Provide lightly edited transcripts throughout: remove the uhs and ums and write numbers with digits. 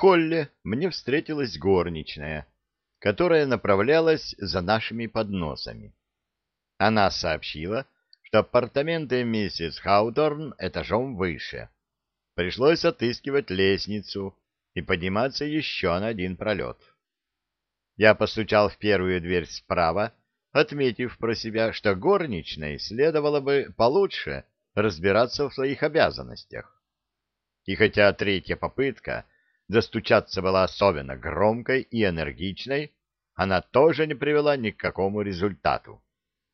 холле мне встретилась горничная, которая направлялась за нашими подносами. Она сообщила, что апартаменты миссис Хауторн этажом выше. Пришлось отыскивать лестницу и подниматься еще на один пролет. Я постучал в первую дверь справа, отметив про себя, что горничной следовало бы получше разбираться в своих обязанностях. И хотя третья попытка достучаться была особенно громкой и энергичной, она тоже не привела ни к какому результату.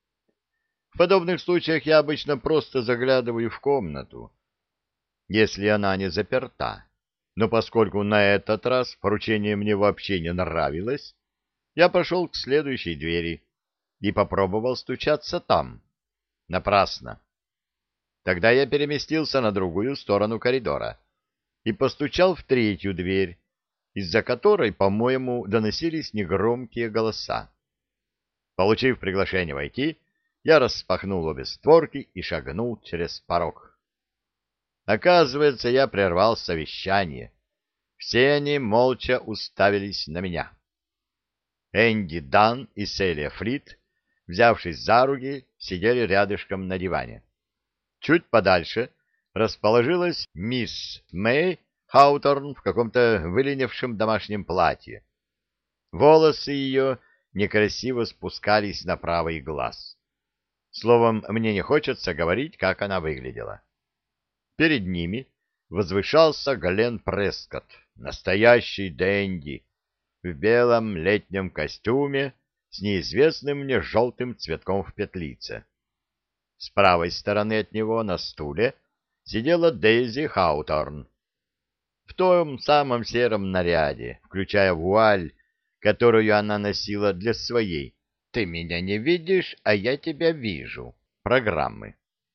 В подобных случаях я обычно просто заглядываю в комнату, если она не заперта. Но поскольку на этот раз поручение мне вообще не нравилось, я пошел к следующей двери и попробовал стучаться там. Напрасно. Тогда я переместился на другую сторону коридора и постучал в третью дверь, из-за которой, по-моему, доносились негромкие голоса. Получив приглашение войти, я распахнул обе створки и шагнул через порог. Оказывается, я прервал совещание. Все они молча уставились на меня. Энди Дан и Селия Фрид, взявшись за руки, сидели рядышком на диване. Чуть подальше расположилась мисс Мэй Хауторн в каком-то выленившем домашнем платье. Волосы ее некрасиво спускались на правый глаз. Словом, мне не хочется говорить, как она выглядела. Перед ними возвышался Глен Прескотт, настоящий денди, в белом летнем костюме с неизвестным мне желтым цветком в петлице. С правой стороны от него на стуле сидела Дейзи Хауторн в том самом сером наряде, включая вуаль, которую она носила для своей «Ты меня не видишь, а я тебя вижу» программы.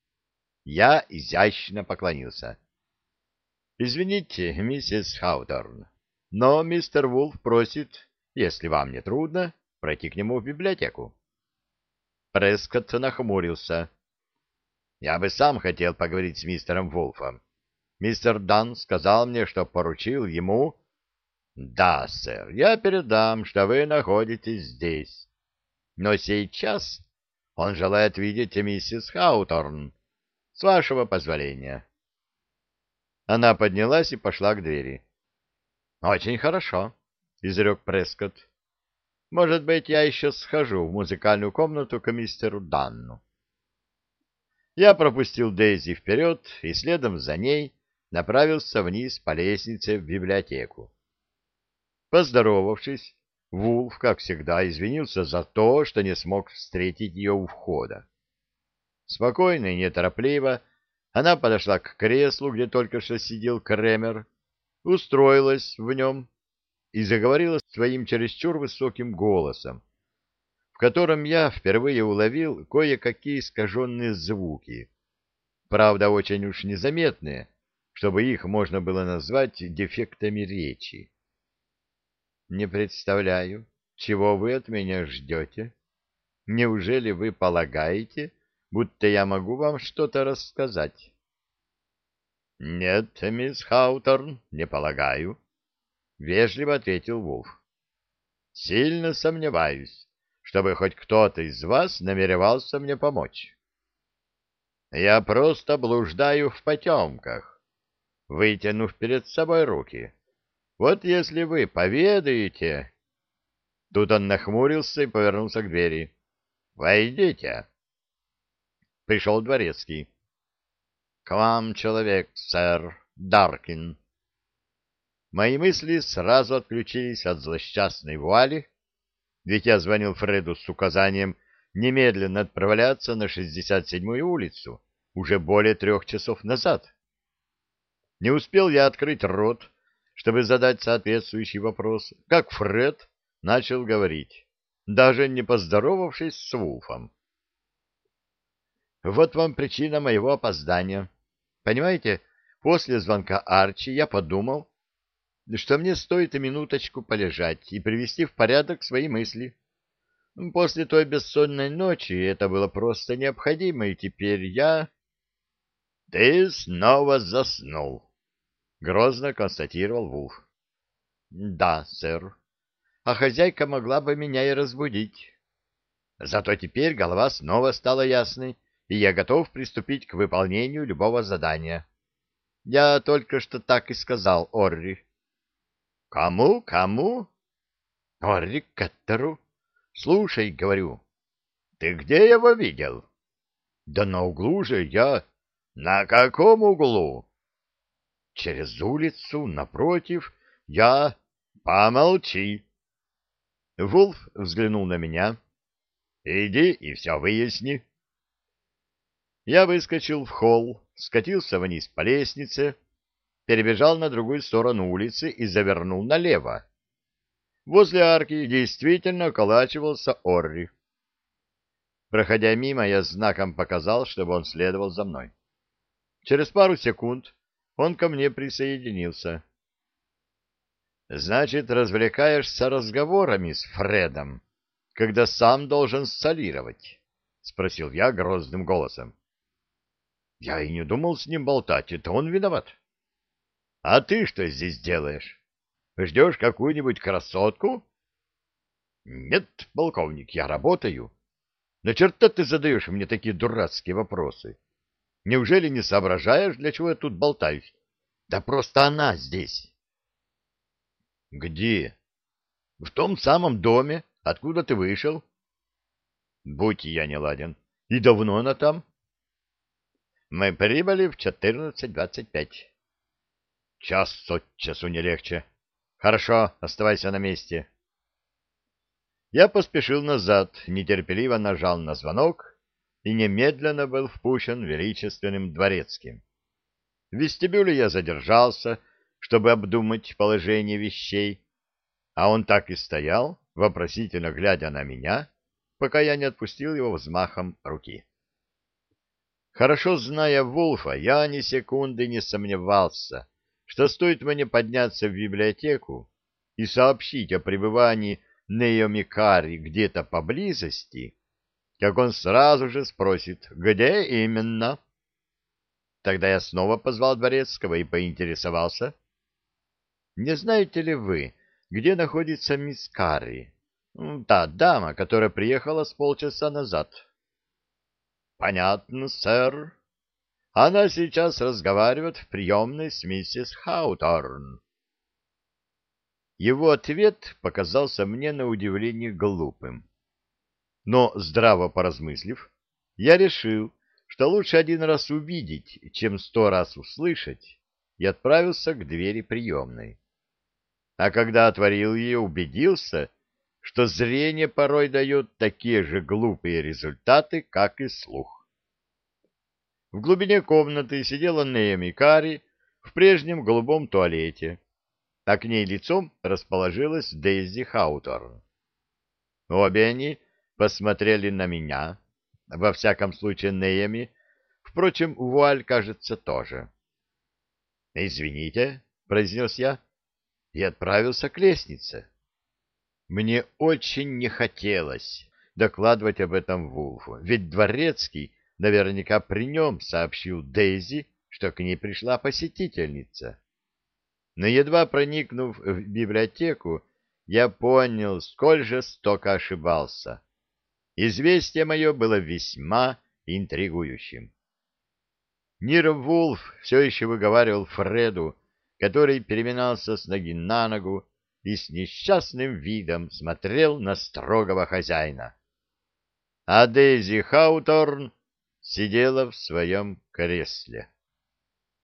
Я изящно поклонился. «Извините, миссис Хауторн, но мистер Вулф просит, если вам не трудно, пройти к нему в библиотеку». Прескотт нахмурился. «Я бы сам хотел поговорить с мистером Вулфом. Мистер Дан сказал мне, что поручил ему...» «Да, сэр, я передам, что вы находитесь здесь. Но сейчас он желает видеть миссис Хауторн. С вашего позволения». Она поднялась и пошла к двери. «Очень хорошо», — изрек Прескотт. «Может быть, я еще схожу в музыкальную комнату к мистеру Данну». Я пропустил Дейзи вперед и следом за ней направился вниз по лестнице в библиотеку. Поздоровавшись, Вулф, как всегда, извинился за то, что не смог встретить ее у входа. Спокойно и неторопливо она подошла к креслу, где только что сидел Кремер, устроилась в нем и заговорила своим чересчур высоким голосом, в котором я впервые уловил кое-какие искаженные звуки, правда, очень уж незаметные, чтобы их можно было назвать дефектами речи. «Не представляю, чего вы от меня ждете. Неужели вы полагаете, будто я могу вам что-то рассказать?» «Нет, мисс Хауторн, не полагаю», — вежливо ответил Вулф. «Сильно сомневаюсь, чтобы хоть кто-то из вас намеревался мне помочь. Я просто блуждаю в потемках, вытянув перед собой руки. Вот если вы поведаете...» Тут он нахмурился и повернулся к двери. «Войдите». Пришел дворецкий. «К вам человек, сэр Даркин». Мои мысли сразу отключились от злосчастной вуали, ведь я звонил Фреду с указанием немедленно отправляться на 67-ю улицу уже более 3 часов назад. Не успел я открыть рот, чтобы задать соответствующий вопрос, как Фред начал говорить, даже не поздоровавшись с Вулфом. «Вот вам причина моего опоздания. Понимаете, после звонка Арчи я подумал, что мне стоит и минуточку полежать и привести в порядок свои мысли. После той бессонной ночи это было просто необходимо, и теперь я...» «Ты снова заснул», — грозно констатировал Вулф. Да, сэр. А хозяйка могла бы меня и разбудить. Зато теперь голова снова стала ясной, и я готов приступить к выполнению любого задания. Я только что так и сказал Орри. Кому? Кому? Орри Кеттеру. Слушай, говорю, ты где его видел? Да на углу же я. На каком углу? Через улицу, напротив, я... Помолчи. Вулф взглянул на меня. Иди и все выясни. Я выскочил в холл, скатился вниз по лестнице, перебежал на другую сторону улицы и завернул налево. Возле арки действительно околачивался Орри. Проходя мимо, я знаком показал, чтобы он следовал за мной. Через пару секунд он ко мне присоединился. «Значит, развлекаешься разговорами с Фредом, когда сам должен солировать?» — спросил я грозным голосом. «Я и не думал с ним болтать, это он виноват». «А ты что здесь делаешь? Ждешь какую-нибудь красотку?» «Нет, полковник, я работаю. На черта ты задаешь мне такие дурацкие вопросы? Неужели не соображаешь, для чего я тут болтаюсь? Да просто она здесь». «Где?» «В том самом доме, откуда ты вышел». «Будь я неладен. И давно она там?» «Мы прибыли в 14:25. «Час от часу не легче. Хорошо, оставайся на месте». Я поспешил назад, нетерпеливо нажал на звонок и немедленно был впущен величественным дворецким. В вестибюле я задержался, чтобы обдумать положение вещей, а он так и стоял, вопросительно глядя на меня, пока я не отпустил его взмахом руки. Хорошо зная Вулфа, я ни секунды не сомневался, что стоит мне подняться в библиотеку и сообщить о пребывании Наоми Карри где-то поблизости, как он сразу же спросит, где именно. Тогда я снова позвал дворецкого и поинтересовался. «Не знаете ли вы, где находится мисс Карри? Та дама, которая приехала с полчаса назад». «Понятно, сэр. Она сейчас разговаривает в приемной с миссис Хауторн». Его ответ показался мне на удивление глупым. Но, здраво поразмыслив, я решил, что лучше один раз увидеть, чем 100 раз услышать, и отправился к двери приемной. А когда отворил ее, убедился, что зрение порой дает такие же глупые результаты, как и слух. В глубине комнаты сидела Наоми Карри в прежнем голубом туалете, а к ней лицом расположилась Дейзи Хауторн. Обе они посмотрели на меня, во всяком случае Наоми, впрочем, вуаль, кажется, тоже. «Извините», — произнес я, и отправился к лестнице. Мне очень не хотелось докладывать об этом Вулфу, ведь дворецкий наверняка при нем сообщил Дейзи, что к ней пришла посетительница. Но едва проникнув в библиотеку, я понял, сколь жестоко ошибался. Известие мое было весьма интригующим. Нир Вулф все еще выговаривал Фреду, который переминался с ноги на ногу и с несчастным видом смотрел на строгого хозяина. А Дейзи Хауторн сидела в своем кресле.